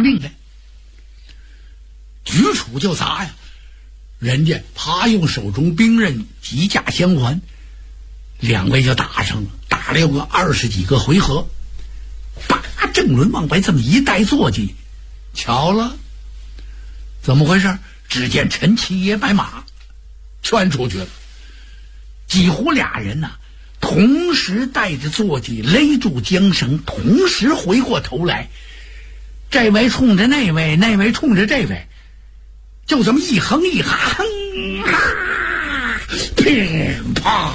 命来，举杵就砸呀！人家啪用手中兵刃击架相还，两位就打上了，打了有个20几个回合。把郑伦往外这么一带坐骑，巧了，怎么回事？只见陈七爷摆马圈出去了，几乎俩人呐，同时带着坐骑勒住缰绳，同时回过头来，这位冲着那位，那位冲着这位，就这么一横一哈，哼哈，乒乓，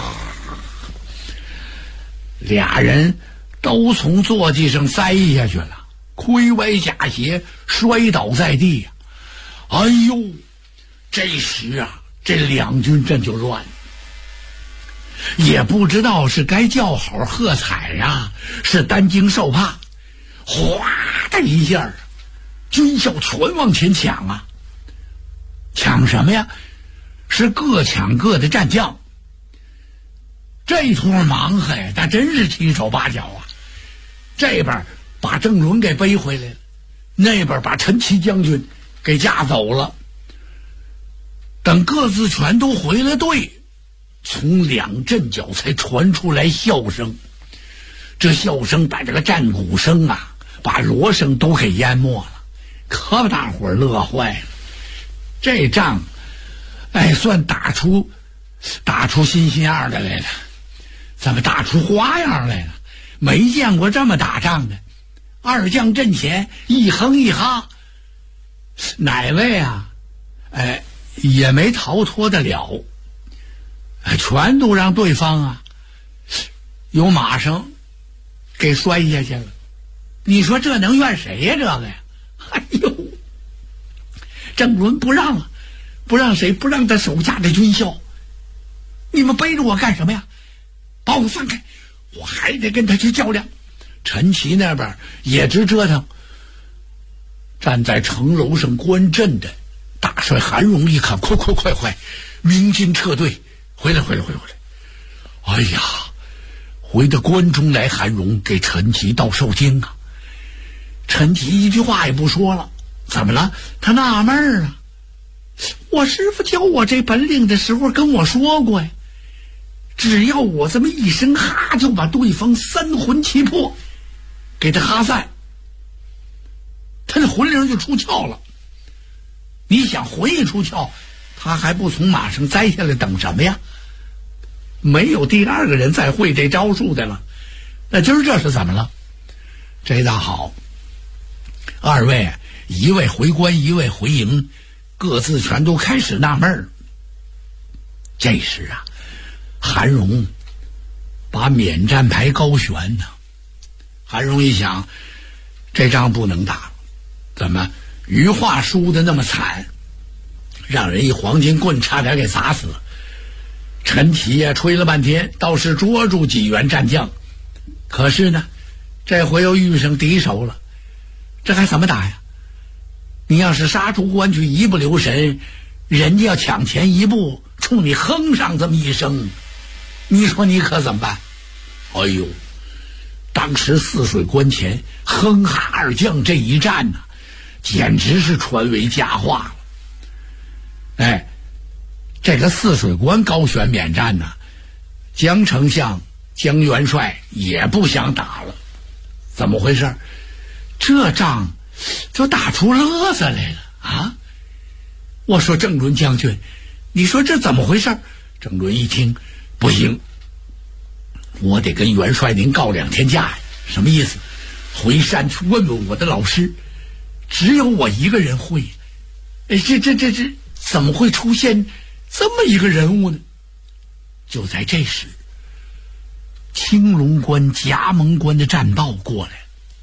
俩人都从坐骑上栽下去了，盔歪下斜，摔倒在地呀！哎呦，这时啊，这两军阵就乱了，也不知道是该叫好喝彩呀，是担惊受怕。哗的一下，军校全往前抢啊！抢什么呀？是各抢各的战将。这托忙活呀，那真是七手八脚啊！这边把郑伦给背回来了，那边把陈琦将军给架走了。等各自全都回了队，从两阵脚才传出来笑声。这笑声把这个战鼓声啊，把锣声都给淹没了，可把大伙儿乐坏了。这仗，算打出新鲜样的来了，怎么打出花样来了？没见过这么打仗的。二将阵前一哼一哈，哪位啊？也没逃脱得了，全都让对方啊由马上给摔下去了。你说这能怨谁呀？这个呀，哎呦，郑伦不让啊，不让谁？不让他手下的军校。你们背着我干什么呀？把我放开，我还得跟他去较量。陈琦那边也直折腾。站在城楼上观阵的大帅韩荣一看，快，鸣金撤退，回来！哎呀，回到关中来，韩荣给陈琦道受惊啊。陈琦一句话也不说了。怎么了？他纳闷啊。我师父教我这本领的时候跟我说过呀，只要我这么一声哈，就把对方三魂七魄给他哈散，他的魂灵就出窍了。你想魂一出窍，他还不从马上栽下来等什么呀？没有第二个人再会这招数的了。那今儿这是怎么了？这倒好，二位一位回关，一位回营，各自全都开始纳闷儿。这时啊，韩荣把免战牌高悬呢。韩荣一想，这仗不能打了，怎么余化输的那么惨，让人一黄金棍差点给砸死了。陈琦呀吹了半天，倒是捉住几员战将，可是呢，这回又遇上敌手了，这还怎么打呀？你要是杀出关去，一不留神，人家要抢前一步，冲你哼上这么一声，你说你可怎么办？哎呦，当时泗水关前哼哈二将这一战呢，简直是传为佳话了。这个泗水关高悬免战呢，江丞相江元帅也不想打了。怎么回事？这仗就打出乐子来了啊！我说郑伦将军，你说这怎么回事？郑伦一听，不行，我得跟元帅您告2天假呀。什么意思？回山去问问我的老师，只有我一个人会。这怎么会出现这么一个人物呢？就在这时，青龙关夹蒙关的战报过来，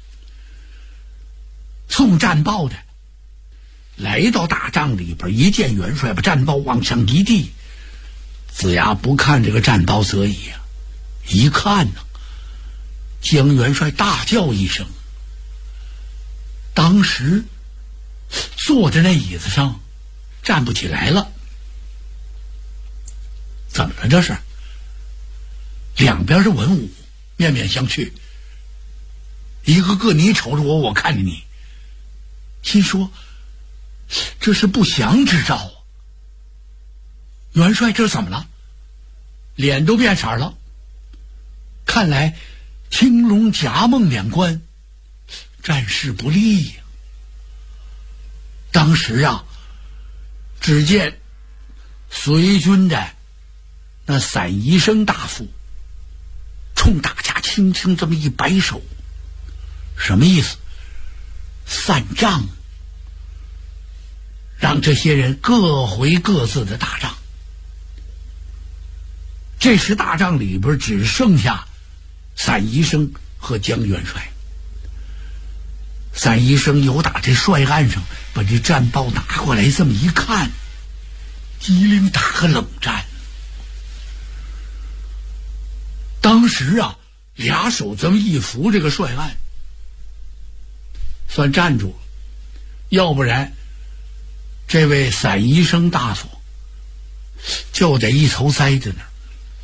送战报的来到大帐里边，一见元帅，把战报往上一递。子牙不看这个战报则已啊，一看呢，江元帅大叫一声，当时坐在那椅子上站不起来了。怎么了这是？两边是文武，面面相觑，一个个你瞅着我，我看着你， 心说这是不祥之兆啊！元帅这怎么了？脸都变色了。看来青龙、贾孟两关战事不利呀。当时啊，只见随军的那散宜生大夫冲大家轻轻这么一摆手，什么意思？散帐，让这些人各回各自的大帐。这时大帐里边只剩下散宜生和江元帅。散宜生由打这帅案上把这战报拿过来，这么一看，机灵打个冷战。当时啊，俩手这么一扶这个帅案，算站住了，要不然这位散宜生大夫就得一头栽在那儿。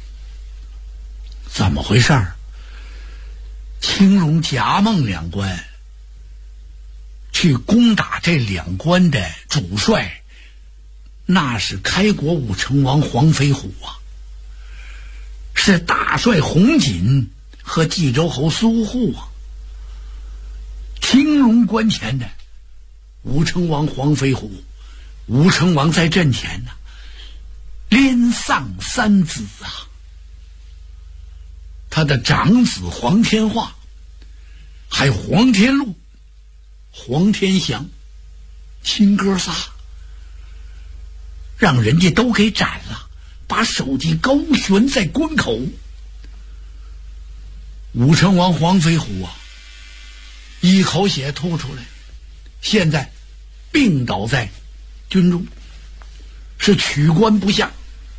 怎么回事儿？青龙、贾孟两关去攻打这两关的主帅，那是开国武成王黄飞虎啊，是大帅洪锦和冀州侯苏护啊。青龙关前的武成王黄飞虎，武成王在阵前呢，连丧三子啊。他的长子黄天化，还有黄天禄、黄天祥，亲哥仨，让人家都给斩了，把首级高悬在关口。武成王黄飞虎啊，一口血吐出来，现在病倒在军中，是取关不下。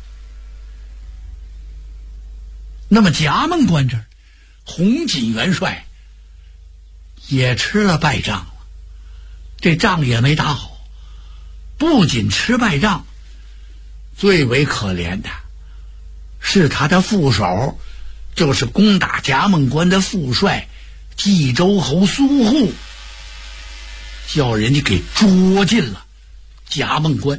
那么贾孟关这儿，洪锦元帅也吃了败仗了，这仗也没打好。不仅吃败仗，最为可怜的是他的副手，就是攻打贾孟关的副帅冀州侯苏护，叫人家给捉进了贾孟关。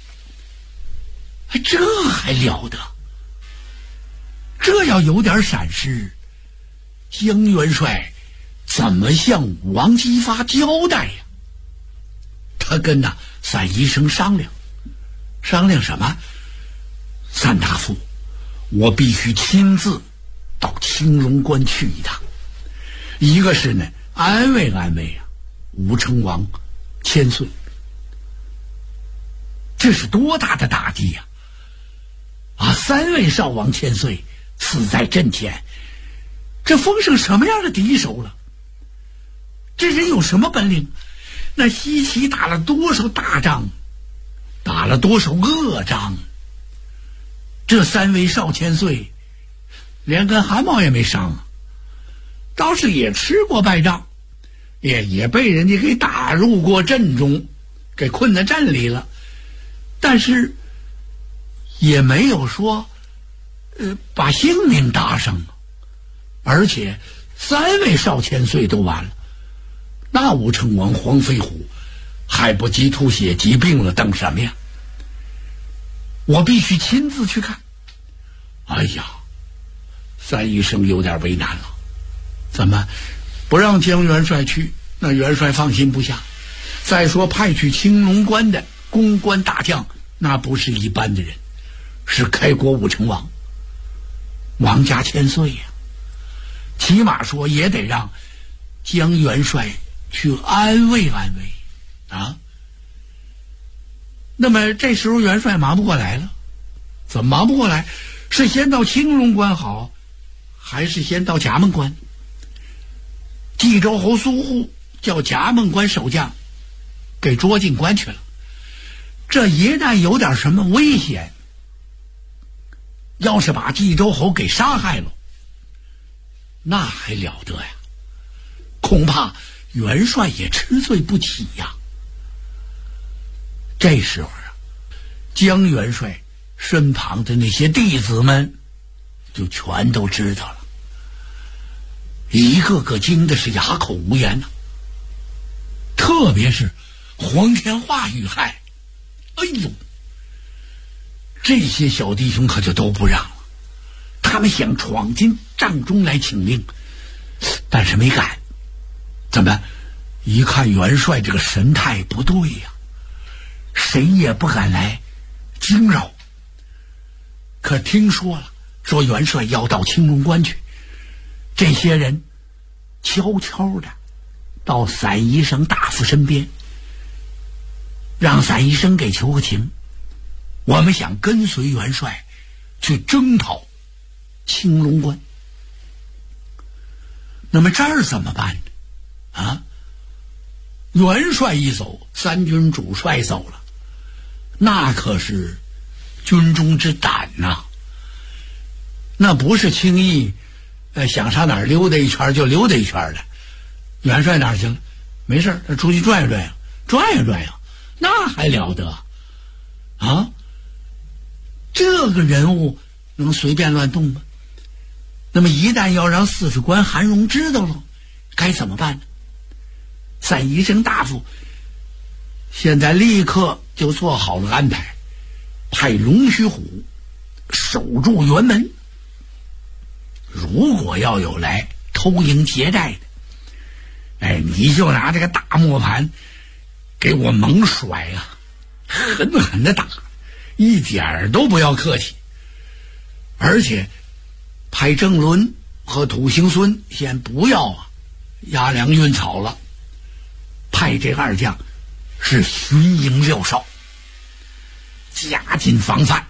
这还了得？这要有点闪失，江元帅怎么向武王姬发交代呀？他跟散宜生商量什么？散大夫，我必须亲自到青龙关去一趟，一个是呢安慰武成王千岁，这是多大的打击呀！三位少王千岁死在阵前，这封上什么样的敌手了？这人有什么本领？那西岐打了多少大仗，打了多少恶仗？这三位少千岁连根汗毛也没伤啊，倒是也吃过败仗，也被人家给打入过阵中，给困在阵里了，但是也没有说把性命搭上，而且三位少千岁都完了，那武成王黄飞虎还不急吐血急病了，等什么呀？我必须亲自去看。哎呀，散宜生有点为难了，怎么不让江元帅去？那元帅放心不下。再说派去青龙关的公关大将，那不是一般的人，是开国武成王王家千岁呀，起码说也得让江元帅去安慰啊。那么这时候元帅忙不过来了，怎么忙不过来？是先到青龙关好，还是先到贾孟关？冀州侯苏护叫贾孟关守将给捉进关去了，这一旦有点什么危险，要是把冀州侯给杀害了，那还了得呀？恐怕元帅也吃罪不起呀。这时候啊，江元帅身旁的那些弟子们就全都知道了，一个个惊的是哑口无言呐。特别是黄天化遇害。哎呦，这些小弟兄可就都不让了，他们想闯进帐中来请令，但是没敢。怎么？一看元帅这个神态不对呀，谁也不敢来惊扰。可听说了，说元帅要到青龙关去，这些人悄悄的到散宜生大夫身边，让散宜生给求个情，我们想跟随元帅去征讨青龙关。那么这儿怎么办呢？啊，元帅一走，三军主帅走了，那可是军中之胆呐，那不是轻易想上哪儿溜达一圈就溜达一圈的。元帅哪儿去了？没事，他出去转悠转悠，转悠转悠，那还了得啊！这个人物能随便乱动吗？那么一旦要让司事官韩荣知道了，该怎么办呢？散宜生大夫现在立刻就做好了安排，派龙须虎守住辕门，如果要有来偷营劫寨的，你就拿这个大磨盘给我猛甩啊，狠狠的打，一点都不要客气。而且派郑伦和土行孙先不要押粮运草了，派这二将是巡营撂哨，加紧防范。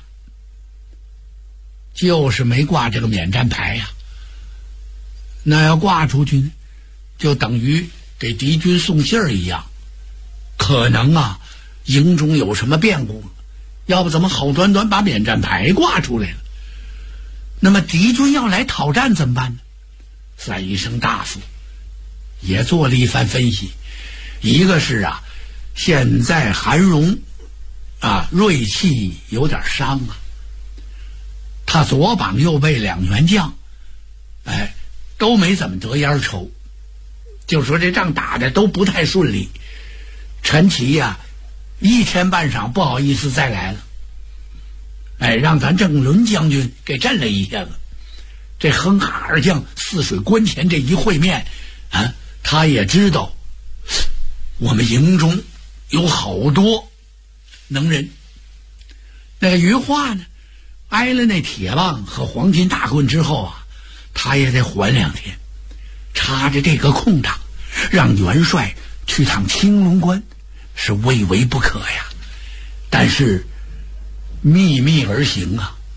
就是没挂这个免战牌呀，那要挂出去呢，就等于给敌军送信儿一样，可能营中有什么变故，要不怎么好端端把免战牌挂出来了？那么敌军要来讨战怎么办呢？散宜生大夫也做了一番分析，一个是现在韩荣锐气有点伤他左膀右背两员将都没怎么得烟抽，就说这仗打的都不太顺利。陈琦一天半晌不好意思再来了，让咱郑伦将军给震了一下子。这哼哈二将泗水关前这一会面他也知道我们营中有好多能人。那个余化呢，挨了那铁棒和黄金大棍之后他也得缓2天，插着这个空档让元帅去趟青龙关是未为不可呀。但是秘密而行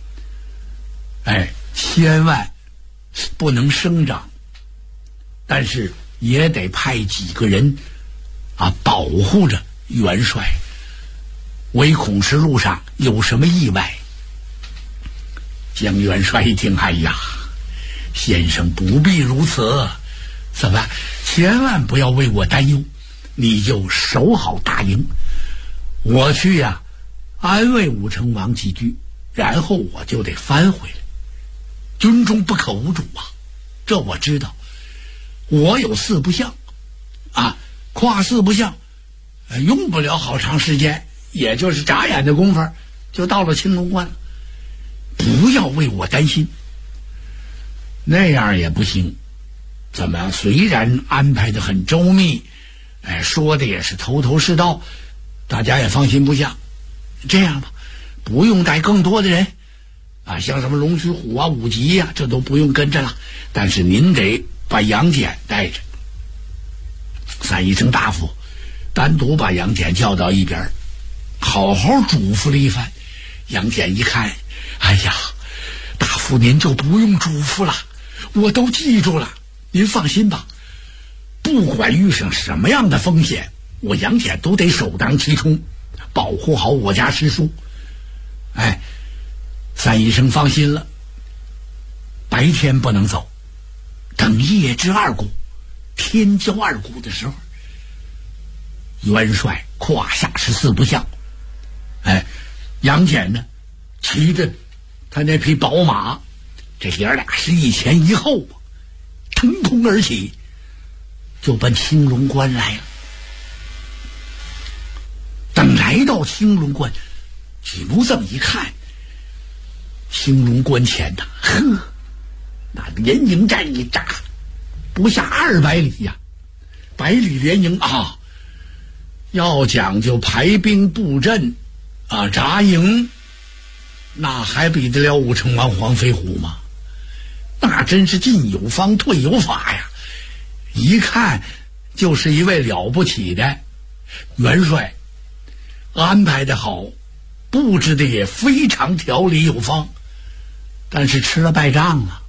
千万不能声张，但是也得派几个人保护着元帅，唯恐是路上有什么意外。江元帅一听，哎呀，先生不必如此，怎么千万不要为我担忧，你就守好大营，我去安慰武成王几句，然后我就得翻回来。军中不可无主这我知道。我有4不像跨4不像用不了好长时间，也就是眨眼的功夫就到了青龙关了。不要为我担心。那样也不行。怎么虽然安排的很周密，说的也是头头是道，大家也放心不下。这样吧，不用带更多的人像什么龙须虎武吉这都不用跟着了，但是您得把杨戬带着。散宜生大夫单独把杨戬叫到一边，好好嘱咐了一番。杨戬一看，哎呀，大夫您就不用嘱咐了，我都记住了，您放心吧，不管遇上什么样的风险，我杨戬都得首当其冲，保护好我家师叔。散宜生放心了。白天不能走，等夜至2鼓，天交2鼓的时候，元帅胯下14不像，杨戬呢骑着他那匹宝马，这爷俩是一前一后腾空而起，就奔青龙关来了。 来到青龙关，举目这么一看，青龙关前呐，那连营战一扎，不下200里呀，100里连营啊！要讲究排兵布阵啊，扎营，那还比得了武成王黄飞虎吗？那真是进有方，退有法呀！一看就是一位了不起的元帅，安排的好，布置的也非常条理有方，但是吃了败仗啊！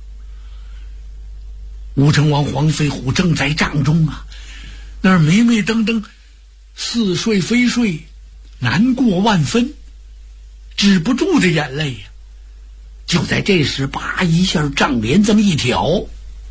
武成王黄飞虎正在帐中啊，那儿迷迷瞪瞪，似睡非睡，难过万分，止不住的眼泪呀！就在这时，叭一下帐帘这么一挑，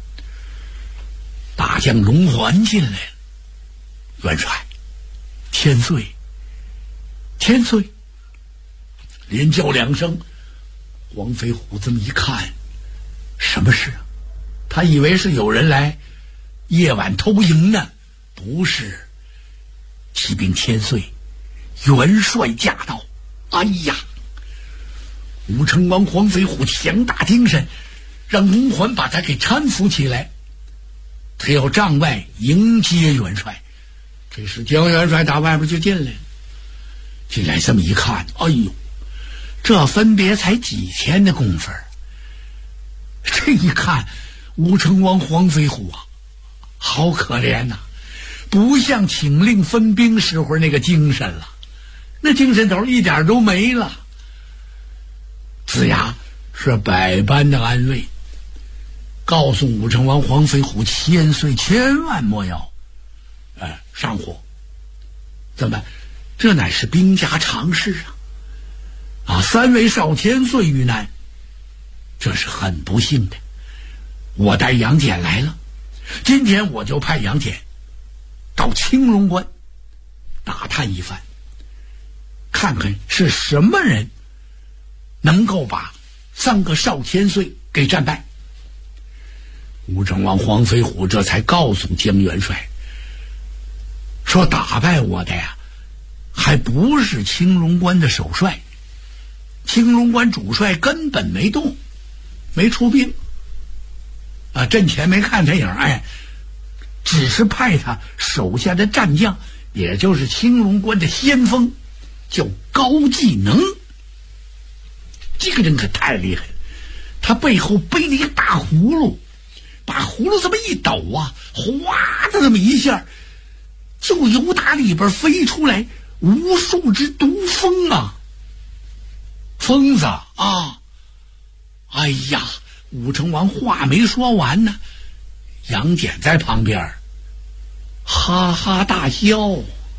大将龙环进来了。元帅，千岁，千岁！连叫2声。黄飞虎这么一看，什么事啊？他以为是有人来夜晚偷营呢，不是。启禀千岁，元帅驾到！哎呀！武成王黄飞虎强大精神，让龙环把他给搀扶起来，他要帐外迎接元帅。这时江元帅打外边就进来了，进来这么一看，哎呦，这分别才几天的功夫，这一看武成王黄飞虎啊，好可怜呐，不像请令分兵时候那个精神了，那精神头一点都没了。子牙是百般的安慰，告诉武成王黄飞虎，千岁千万莫要上火，怎么这乃是兵家常事啊！3位少千岁遇难，这是很不幸的。我带杨戬来了，今天我就派杨戬到青龙关打探一番，看看是什么人能够把3个少千岁给战败。武成王黄飞虎这才告诉江元帅，说打败我的呀，还不是青龙关的首帅，青龙关主帅根本没动，没出兵啊，阵前没看他影，只是派他手下的战将，也就是青龙关的先锋，叫高技能。这个人可太厉害了，他背后背了一个大葫芦，把葫芦这么一抖啊，哗的这么一下，就由打里边飞出来无数只毒蜂啊！疯子啊！哎呀，武成王话没说完呢，杨戬在旁边哈哈大笑。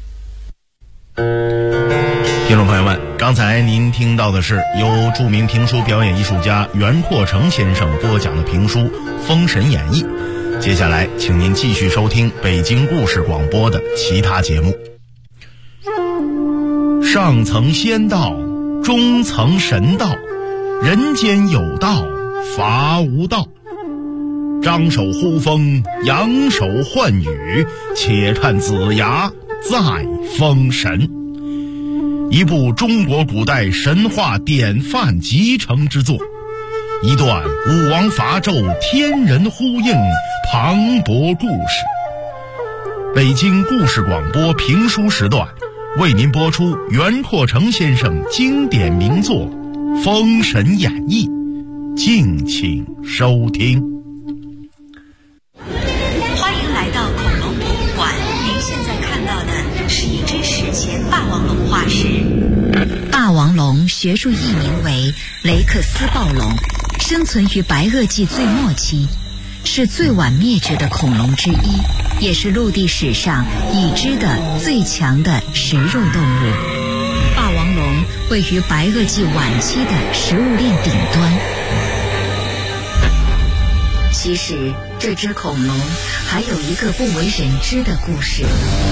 听众朋友们，刚才您听到的是由著名评书表演艺术家袁阔成先生播讲的评书《封神演义》。接下来请您继续收听北京故事广播的其他节目。上层仙道，中层神道，人间有道，伐无道。张手呼风，扬手唤雨，且看子牙再封神。一部中国古代神话典范集成之作，一段武王伐纣天人呼应磅礴故事。北京故事广播评书时段为您播出袁阔成先生经典名作《封神演义》，敬请收听。 欢迎来到恐龙博物馆，您现在看到的是一只史前霸王龙化石。霸王龙学术译名为雷克斯暴龙，生存于白垩纪最末期，是最晚灭绝的恐龙之一，也是陆地史上已知的最强的食肉动物。霸王龙位于白垩纪晚期的食物链顶端。其实这只恐龙还有一个不为人知的故事。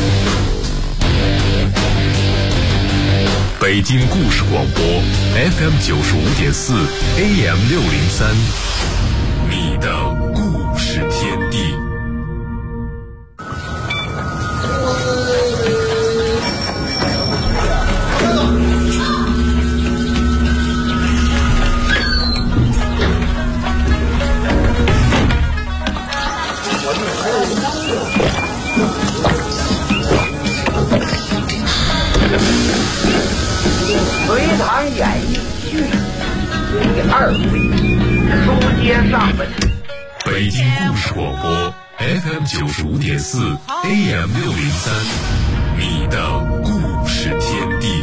北京故事广播 FM 95.4 AM 603，你的故事天地。 隋唐演义续第2回，书接上文。 北京故事广播 FM 95.4 AM 603，你的故事天地。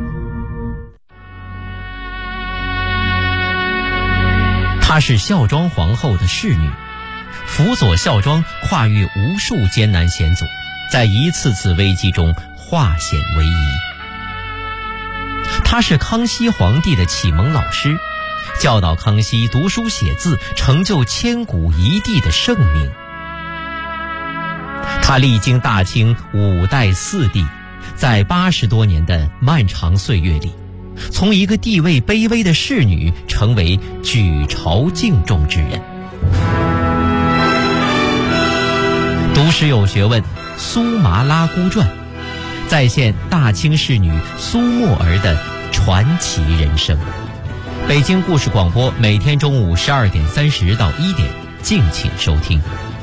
她是孝庄皇后的侍女，辅佐孝庄跨越无数艰难险阻，在一次次危机中化险为夷。她是康熙皇帝的启蒙老师，教导康熙读书写字，成就千古一帝的盛名。她历经大清5代4帝，在80多年的漫长岁月里，从一个地位卑微的侍女成为举朝敬重之人。读史有学问，苏麻拉姑传再现大清侍女苏沫儿的传奇人生。北京故事广播每天中午12点30到1点，敬请收听。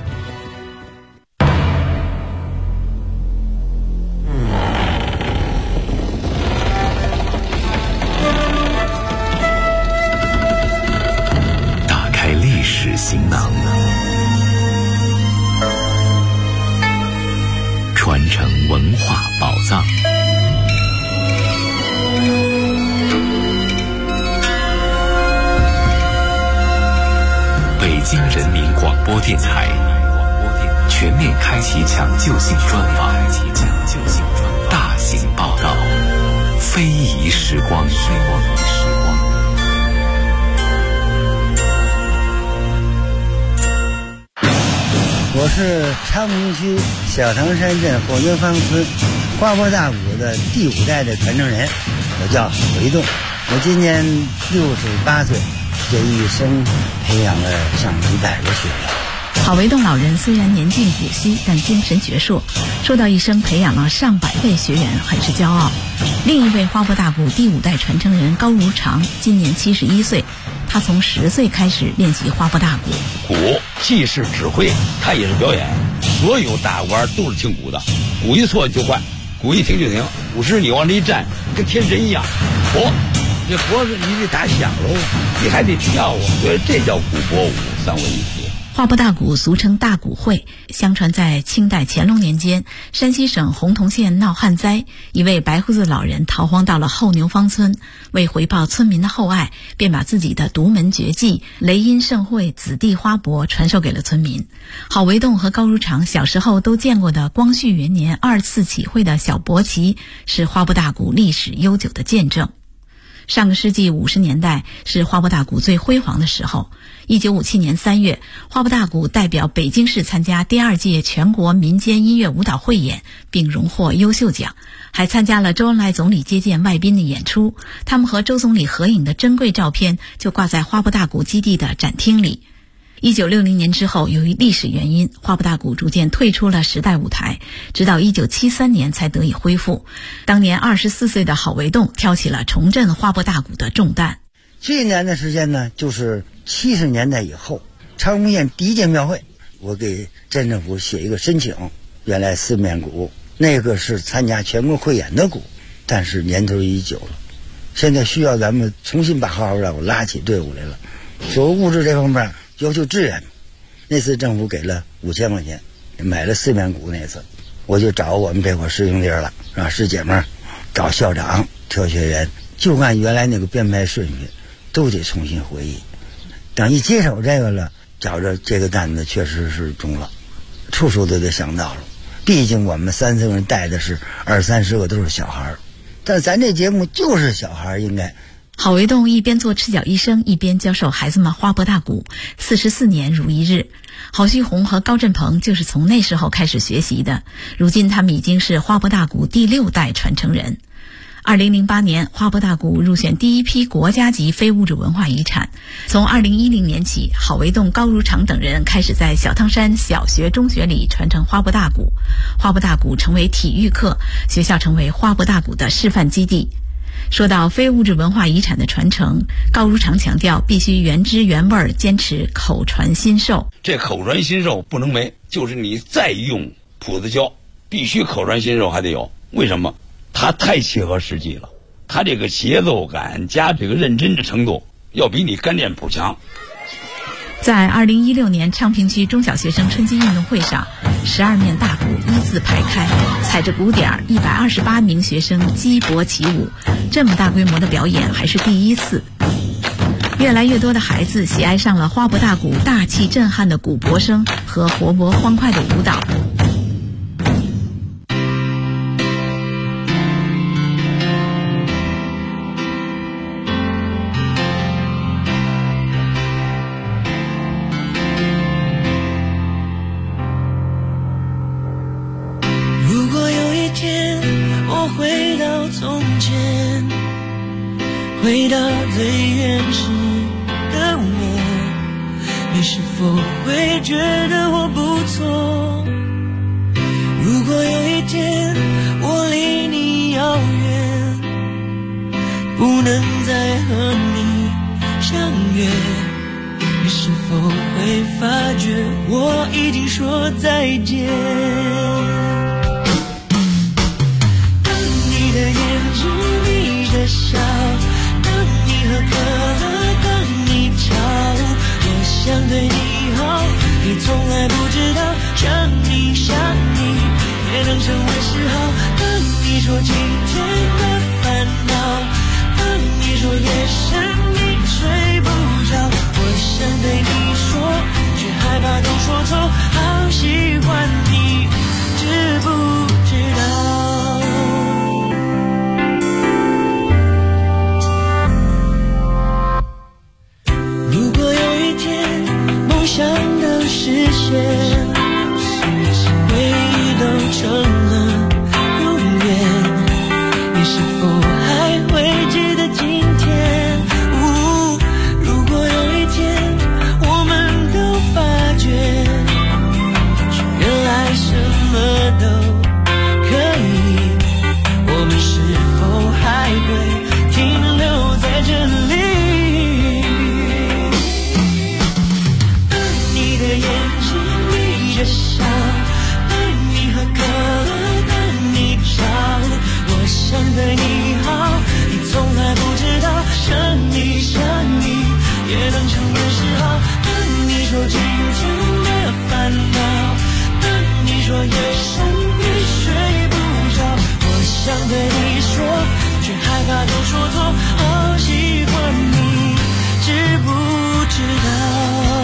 打开历史行囊，传承文化宝藏。北京人民广播电台全面开启抢救性专访，大型报道，非遗时光。 我是昌平区小唐山镇火牛坊村花坡大鼓的第5代的传承人，我叫韦栋。我今年68岁，这一生培养了上100个学员。 郝维栋老人虽然年近古稀，但精神矍铄，说到一生培养了上百位学员，很是骄傲。另一位花坡大鼓第5代传承人高如常，今年71岁，他从10岁开始练习花坡大鼓。 鼓既是指挥，它也是表演。所有大鼓儿都是听鼓的，鼓一错就换，鼓一停就停。鼓师你往这一站，跟天神一样。这活是你得打响喽，你还得跳啊，所以这叫鼓拨舞3位一体。 花坡大鼓俗称大鼓会，相传在清代乾隆年间，山西省洪洞县闹旱灾，一位白胡子老人逃荒到了后牛坊村，为回报村民的厚爱，便把自己的独门绝技雷音盛会子弟花帛传授给了村民。郝维栋和高如常小时候都见过的光绪元年2次起会的小国旗，是花坡大鼓历史悠久的见证。上个世纪50年代是花坡大鼓最辉煌的时候。1957年3月，花坡大鼓代表北京市参加第2届全国民间音乐舞蹈汇演，并荣获优秀奖，还参加了周恩来总理接见外宾的演出。他们和周总理合影的珍贵照片就挂在花坡大鼓基地的展厅里。1960年之后，由于历史原因，花坡大鼓逐渐退出了时代舞台，直到1973年才得以恢复。当年24岁的郝维栋挑起了重振花坡大鼓的重担。 最难的时间呢，就是70年代以后，昌平县第1届庙会，我给镇政府写一个申请，原来4面鼓，那个是参加全国汇演的鼓，但是年头已久了，现在需要咱们重新把花坡大鼓拉起队伍来了。所谓物质这方面要求支援，那次政府给了5000块钱，买了4面鼓。那次我就找我们这块师兄弟了，让师姐们找校长挑学员，就按原来那个编排顺序都得重新回忆。等一接手这个了，觉着这个担子确实是重了，处处都得想到了。毕竟我们3个人带的是20-30个都是小孩，但咱这节目就是小孩应该。 郝维栋一边做赤脚医生，一边教授孩子们花坡大鼓，44年如一日。郝旭红和高振鹏就是从那时候开始学习的，如今他们已经是花坡大鼓第6代传承人。2008年，花坡大鼓入选第1批国家级非物质文化遗产。从2010年起，郝维栋、高如常等人开始在小汤山小学、中学里传承花坡大鼓。花坡大鼓成为体育课，学校成为花坡大鼓的示范基地。说到非物质文化遗产的传承，高如常强调必须原汁原味，坚持口传心授。 这口传心授不能没，就是你再用谱子教，必须口传心授还得有。为什么？ 它太切合实际了，它这个节奏感加这个认真的程度，要比你干练谱强。 在2016年昌平区中小学生春季运动会上，12面大鼓一字排开，踩着鼓点，128名学生击搏起舞。这么大规模的表演还是第一次。越来越多的孩子喜爱上了花博大鼓大气震撼的鼓搏声和活泼欢快的舞蹈。 如果有一天我回到从前，回到最原始的我，你是否会觉得我不错？如果有一天我离你遥远，不能再和你相约，你是否会发觉我已经说再见？当你的眼睛眯着笑，喝可乐，当你吵，我想对你好，你从来不知道，想你也能成为嗜好。当你说今天的烦恼，当你说夜深你睡不着，我想对你说，却害怕都说错，好喜欢你，知不知道？想都实现，回忆都成了永远，你是否还会记得今天？如果有一天我们都发觉，原来什么都可以，我们是否还会停留在这里？笑，当你喝可乐，当你吵，我想对你好，你从来不知道，想你也能成为嗜好。当你说今天的烦恼，当你说夜深你睡不着，我想对你说，却害怕都说错，好喜欢你，知不知道？